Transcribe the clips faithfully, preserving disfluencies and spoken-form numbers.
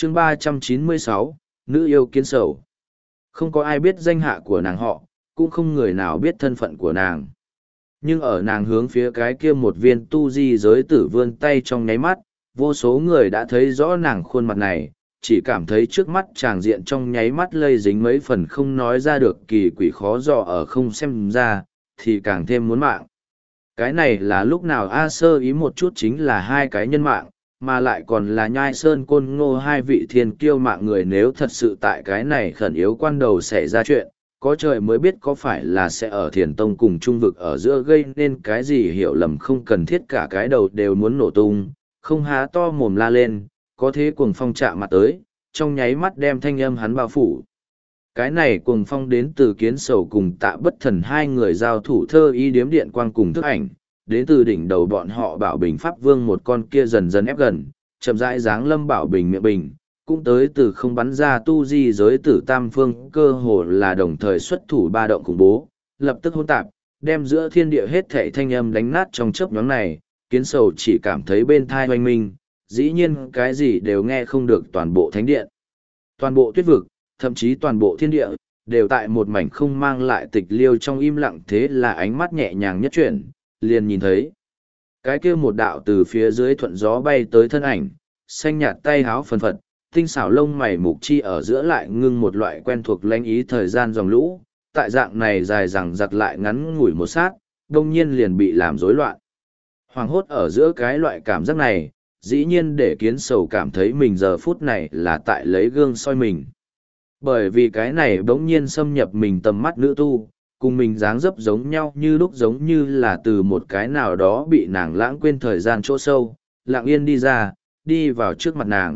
chương ba trăm chín mươi sáu, nữ yêu kiến sầu. Không có ai biết danh hạ của nàng họ, cũng không người nào biết thân phận của nàng. Nhưng ở nàng hướng phía cái kia một viên tu di giới tử vươn tay trong nháy mắt, vô số người đã thấy rõ nàng khuôn mặt này, chỉ cảm thấy trước mắt tràng diện trong nháy mắt lây dính mấy phần không nói ra được kỳ quỷ khó dò ở không xem ra, thì càng thêm muốn mạng. Cái này là lúc nào A sơ ý một chút chính là hai cái nhân mạng, mà lại còn là nhai sơn côn ngô hai vị thiên kiêu mạng người, nếu thật sự tại cái này khẩn yếu quan đầu xảy ra chuyện, có trời mới biết có phải là sẽ ở thiền tông cùng trung vực ở giữa gây nên cái gì hiểu lầm không cần thiết, cả cái đầu đều muốn nổ tung, không há to mồm la lên, có thế cuồng phong chạm mặt tới, trong nháy mắt đem thanh âm hắn bao phủ. Cái này cuồng phong đến từ Kiến Sầu cùng Tạ Bất Thần hai người giao thủ thơ ý điếm điện quang cùng thức ảnh, đến từ đỉnh đầu bọn họ Bảo Bình Pháp Vương một con kia dần dần ép gần, chậm rãi dáng lâm Bảo Bình miệng bình, cũng tới từ không bắn ra tu di giới tử tam phương, cơ hồ là đồng thời xuất thủ ba động khủng bố, lập tức hỗn tạp, đem giữa thiên địa hết thảy thanh âm đánh nát trong chớp nhoáng này. Kiến Sầu chỉ cảm thấy bên thai hoanh minh, dĩ nhiên cái gì đều nghe không được, toàn bộ thánh điện, toàn bộ tuyết vực, thậm chí toàn bộ thiên địa, đều tại một mảnh không mang lại tịch liêu trong im lặng. Thế là ánh mắt nhẹ nhàng nhất chuyển, liền nhìn thấy cái kia một đạo từ phía dưới thuận gió bay tới thân ảnh, xanh nhạt tay háo phần phật, tinh xảo lông mày mục chi ở giữa lại ngưng một loại quen thuộc lãnh ý thời gian dòng lũ, tại dạng này dài dằng giặc lại ngắn ngủi một sát, đông nhiên liền bị làm rối loạn. Hoàng hốt ở giữa cái loại cảm giác này, dĩ nhiên để Kiến Sầu cảm thấy mình giờ phút này là tại lấy gương soi mình. Bởi vì cái này bỗng nhiên xâm nhập mình tầm mắt nữ tu, cùng mình dáng dấp giống nhau như lúc, giống như là từ một cái nào đó bị nàng lãng quên thời gian chỗ sâu, lặng yên đi ra, đi vào trước mặt nàng.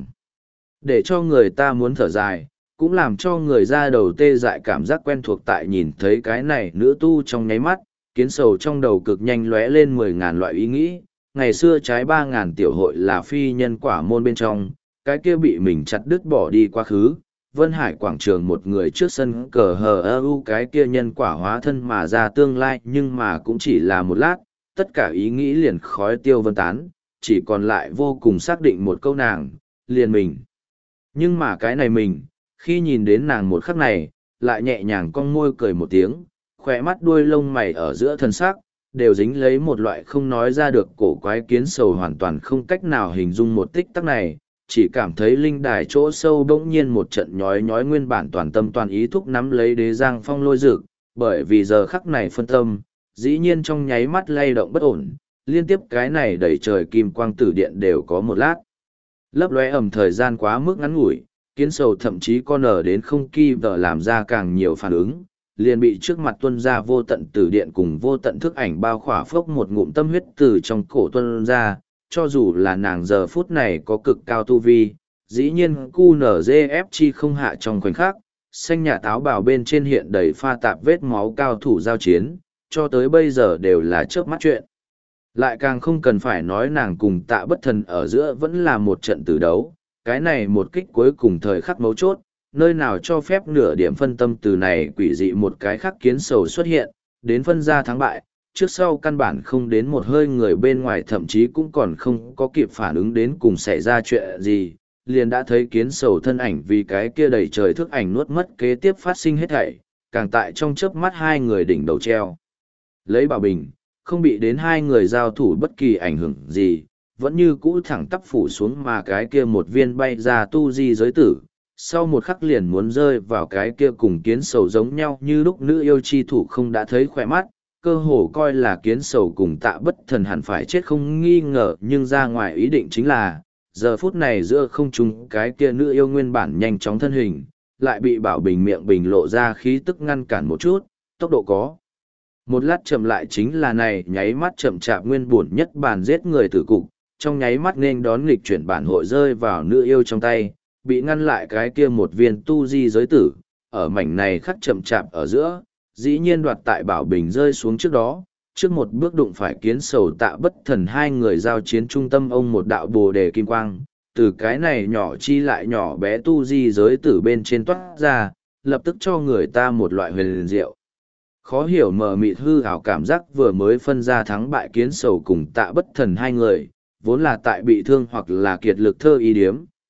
Để cho người ta muốn thở dài, cũng làm cho người ra đầu tê dại cảm giác quen thuộc. Tại nhìn thấy cái này nữ tu trong nháy mắt, Kiến Sầu trong đầu cực nhanh lóe lên mười ngàn loại ý nghĩ. Ngày xưa trái ba ngàn tiểu hội là phi nhân quả môn bên trong, cái kia bị mình chặt đứt bỏ đi quá khứ. Vân Hải quảng trường một người trước sân cờ hờ ơ u, cái kia nhân quả hóa thân mà ra tương lai, nhưng mà cũng chỉ là một lát, tất cả ý nghĩ liền khói tiêu vân tán, chỉ còn lại vô cùng xác định một câu: nàng, liền mình. Nhưng mà cái này mình, khi nhìn đến nàng một khắc này, lại nhẹ nhàng cong môi cười một tiếng, khỏe mắt đuôi lông mày ở giữa thân sắc, đều dính lấy một loại không nói ra được cổ quái. Kiến Sầu hoàn toàn không cách nào hình dung một tích tắc này, chỉ cảm thấy linh đài chỗ sâu bỗng nhiên một trận nhói nhói, nguyên bản toàn tâm toàn ý thúc nắm lấy đế giang phong lôi dực, bởi vì giờ khắc này phân tâm, dĩ nhiên trong nháy mắt lay động bất ổn, liên tiếp cái này đẩy trời kim quang tử điện đều có một lát lấp lóe ẩm, thời gian quá mức ngắn ngủi, Kiến Sầu thậm chí con ở đến không kỳ vợ làm ra càng nhiều phản ứng, liền bị trước mặt tuân ra vô tận tử điện cùng vô tận thức ảnh bao khỏa, phốc một ngụm tâm huyết từ trong cổ tuân ra. Cho dù là nàng giờ phút này có cực cao tu vi, dĩ nhiên cu nở dê ép chi không hạ. Trong khoảnh khắc, xanh nhà táo bào bên trên hiện đầy pha tạp vết máu cao thủ giao chiến, cho tới bây giờ đều là chớp mắt chuyện. Lại càng không cần phải nói nàng cùng Tạ Bất Thần ở giữa vẫn là một trận tử đấu, cái này một kích cuối cùng thời khắc mấu chốt, nơi nào cho phép nửa điểm phân tâm từ này quỷ dị một cái khắc. Kiến Sầu xuất hiện, đến phân ra thắng bại, trước sau căn bản không đến một hơi người bên ngoài thậm chí cũng còn không có kịp phản ứng đến cùng xảy ra chuyện gì, liền đã thấy Kiến Sầu thân ảnh vì cái kia đầy trời thức ảnh nuốt mất, kế tiếp phát sinh hết thảy, càng tại trong chớp mắt hai người đỉnh đầu treo lấy Bảo Bình, không bị đến hai người giao thủ bất kỳ ảnh hưởng gì, vẫn như cũ thẳng tắp phủ xuống. Mà cái kia một viên bay ra tu di giới tử, sau một khắc liền muốn rơi vào cái kia cùng Kiến Sầu giống nhau như lúc nữ yêu chi thủ, không đã thấy khỏe mắt, cơ hồ coi là Kiến Sầu cùng Tạ Bất Thần hẳn phải chết không nghi ngờ. Nhưng ra ngoài ý định chính là, giờ phút này giữa không trung cái kia nữ yêu nguyên bản nhanh chóng thân hình, lại bị Bảo Bình miệng bình lộ ra khí tức ngăn cản một chút, tốc độ có một lát chậm lại, chính là này nháy mắt chậm chạp nguyên buồn nhất bàn giết người tử cục, trong nháy mắt nên đón nghịch chuyển bản hội rơi vào nữ yêu trong tay, bị ngăn lại cái kia một viên tu di giới tử, ở mảnh này khắc chậm chạp ở giữa, dĩ nhiên đoạt tại Bảo Bình rơi xuống trước đó, trước một bước đụng phải Kiến Sầu Tạ Bất Thần hai người giao chiến trung tâm ông một đạo bồ đề kim quang, từ cái này nhỏ chi lại nhỏ bé tu di giới tử bên trên toát ra, lập tức cho người ta một loại huyền diệu. Khó hiểu mờ mịt hư ảo cảm giác. Vừa mới phân ra thắng bại Kiến Sầu cùng Tạ Bất Thần hai người, vốn là tại bị thương hoặc là kiệt lực thơ ý điếm,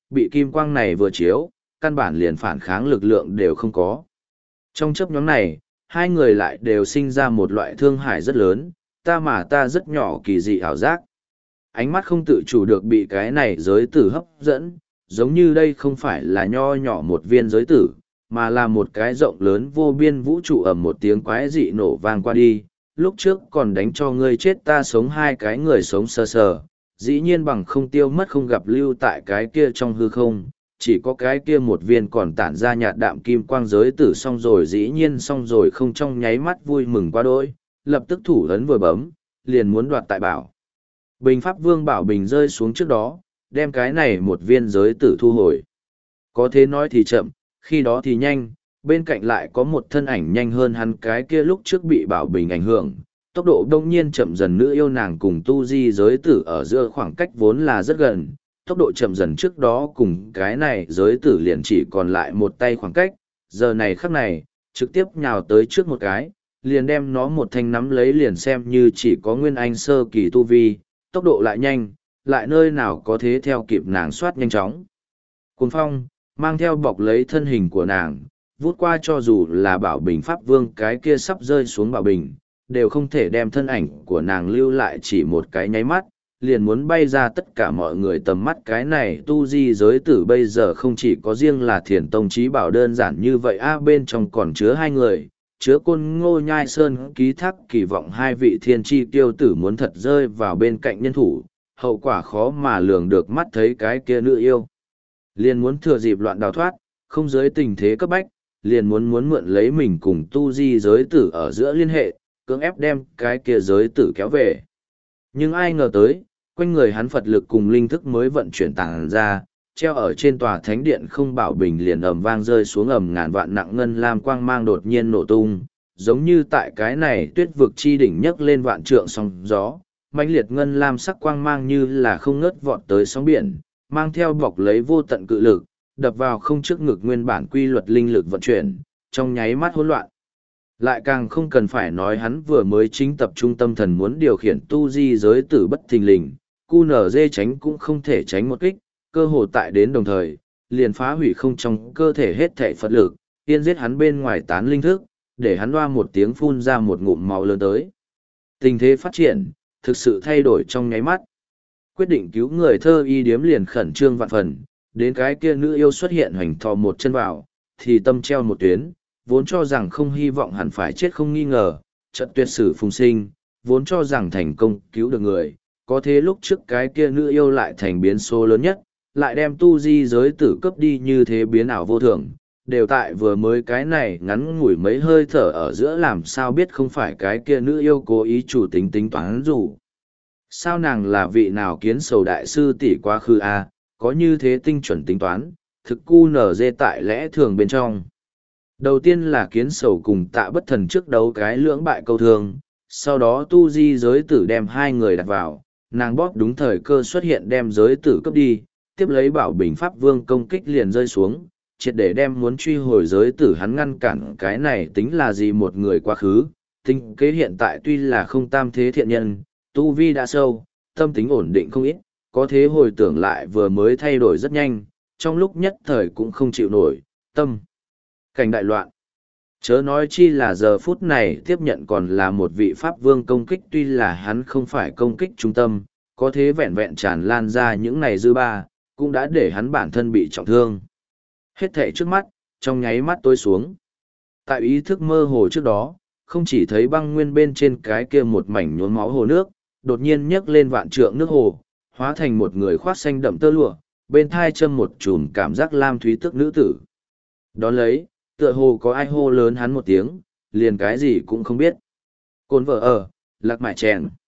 bị kim quang này vừa chiếu, căn bản liền phản kháng lực lượng đều không có. Trong chấp nhóm này, hai người lại đều sinh ra một loại thương hại rất lớn, ta mà ta rất nhỏ kỳ dị ảo giác. Ánh mắt không tự chủ được bị cái này giới tử hấp dẫn, giống như đây không phải là nho nhỏ một viên giới tử, mà là một cái rộng lớn vô biên vũ trụ ầm một tiếng quái dị nổ vang qua đi. Lúc trước còn đánh cho ngươi chết ta sống hai cái người sống sờ sờ, dĩ nhiên bằng không tiêu mất không gặp lưu tại cái kia trong hư không, chỉ có cái kia một viên còn tản ra nhạt đạm kim quang giới tử xong rồi dĩ nhiên xong rồi không trong nháy mắt vui mừng quá đỗi, lập tức thủ ấn vừa bấm, liền muốn đoạt tại bảo. Bình Pháp Vương bảo bình rơi xuống trước đó, đem cái này một viên giới tử thu hồi. Có thế nói thì chậm, khi đó thì nhanh, bên cạnh lại có một thân ảnh nhanh hơn hắn cái kia lúc trước bị bảo bình ảnh hưởng. Tốc độ đông nhiên chậm dần, nữ yêu nàng cùng tu di giới tử ở giữa khoảng cách vốn là rất gần, tốc độ chậm dần trước đó cùng cái này giới tử liền chỉ còn lại một tay khoảng cách, giờ này khắc này, trực tiếp nhào tới trước một cái, liền đem nó một thanh nắm lấy liền xem như chỉ có nguyên anh sơ kỳ tu vi, tốc độ lại nhanh, lại nơi nào có thế theo kịp nàng soát nhanh chóng. Cuồng phong, mang theo bọc lấy thân hình của nàng, vút qua cho dù là bảo bình pháp vương cái kia sắp rơi xuống bảo bình, đều không thể đem thân ảnh của nàng lưu lại chỉ một cái nháy mắt, liền muốn bay ra tất cả mọi người tầm mắt. Cái này tu di giới tử bây giờ không chỉ có riêng là thiền tông trí bảo đơn giản như vậy a, bên trong còn chứa hai người, chứa côn ngô nhai sơn ký thác kỳ vọng hai vị thiên tri tiêu tử muốn thật rơi vào bên cạnh nhân thủ, hậu quả khó mà lường được. Mắt thấy cái kia nữ yêu liền muốn thừa dịp loạn đào thoát, không dưới tình thế cấp bách, liền muốn muốn mượn lấy mình cùng tu di giới tử ở giữa liên hệ, cưỡng ép đem cái kia giới tử kéo về. Nhưng ai ngờ tới, quanh người hắn Phật lực cùng linh thức mới vận chuyển tàng ra, treo ở trên tòa thánh điện không bảo bình liền ầm vang rơi xuống, ầm ngàn vạn nặng ngân lam quang mang đột nhiên nổ tung, giống như tại cái này tuyết vực chi đỉnh nhấc lên vạn trượng sóng gió, mãnh liệt ngân lam sắc quang mang như là không ngớt vọt tới sóng biển, mang theo bọc lấy vô tận cự lực, đập vào không trước ngực nguyên bản quy luật linh lực vận chuyển, trong nháy mắt hỗn loạn. Lại càng không cần phải nói hắn vừa mới chính tập trung tâm thần muốn điều khiển tu di giới tử bất thình lình, cu nở dê tránh cũng không thể tránh một kích, cơ hồ tại đến đồng thời, liền phá hủy không trong cơ thể hết thể Phật lực, tiên giết hắn bên ngoài tán linh thức, để hắn hoa một tiếng phun ra một ngụm máu lớn tới. Tình thế phát triển, thực sự thay đổi trong nháy mắt. Quyết định cứu người thơ y điếm liền khẩn trương vạn phần, đến cái kia nữ yêu xuất hiện hoành thò một chân vào, thì tâm treo một tuyến, vốn cho rằng không hy vọng hẳn phải chết không nghi ngờ, trận tuyệt sử phùng sinh, vốn cho rằng thành công cứu được người, có thế lúc trước cái kia nữ yêu lại thành biến số lớn nhất, lại đem tu di giới tử cấp đi như thế biến ảo vô thường, đều tại vừa mới cái này ngắn ngủi mấy hơi thở ở giữa, làm sao biết không phải cái kia nữ yêu cố ý chủ tính tính toán dù. Sao nàng là vị nào kiến sầu đại sư tỷ quá khứ a, à, có như thế tinh chuẩn tính toán, thực cu nở dê tại lẽ thường bên trong. Đầu tiên là kiến sầu cùng tạ bất thần trước đấu cái lưỡng bại câu thương, sau đó tu di giới tử đem hai người đặt vào, nàng bóp đúng thời cơ xuất hiện đem giới tử cấp đi, tiếp lấy bảo bình pháp vương công kích liền rơi xuống, triệt để đem muốn truy hồi giới tử hắn ngăn cản. Cái này tính là gì một người quá khứ, tinh kế hiện tại tuy là không tam thế thiện nhân, tu vi đã sâu, tâm tính ổn định không ít, có thế hồi tưởng lại vừa mới thay đổi rất nhanh, trong lúc nhất thời cũng không chịu nổi, tâm cảnh đại loạn. Chớ nói chi là giờ phút này tiếp nhận còn là một vị pháp vương công kích, tuy là hắn không phải công kích trung tâm, có thế vẹn vẹn tràn lan ra những này dư ba, cũng đã để hắn bản thân bị trọng thương. Hết thảy trước mắt, trong nháy mắt tối xuống. Tại ý thức mơ hồ trước đó, không chỉ thấy băng nguyên bên trên cái kia một mảnh nhuốm máu hồ nước, đột nhiên nhấc lên vạn trượng nước hồ, hóa thành một người khoác xanh đậm tơ lụa, bên thai châm một chùm cảm giác lam thúy tức nữ tử. Đón lấy, tựa hồ có ai hô lớn hắn một tiếng, liền cái gì cũng không biết. Cồn vợ ở, lạc mại chèn.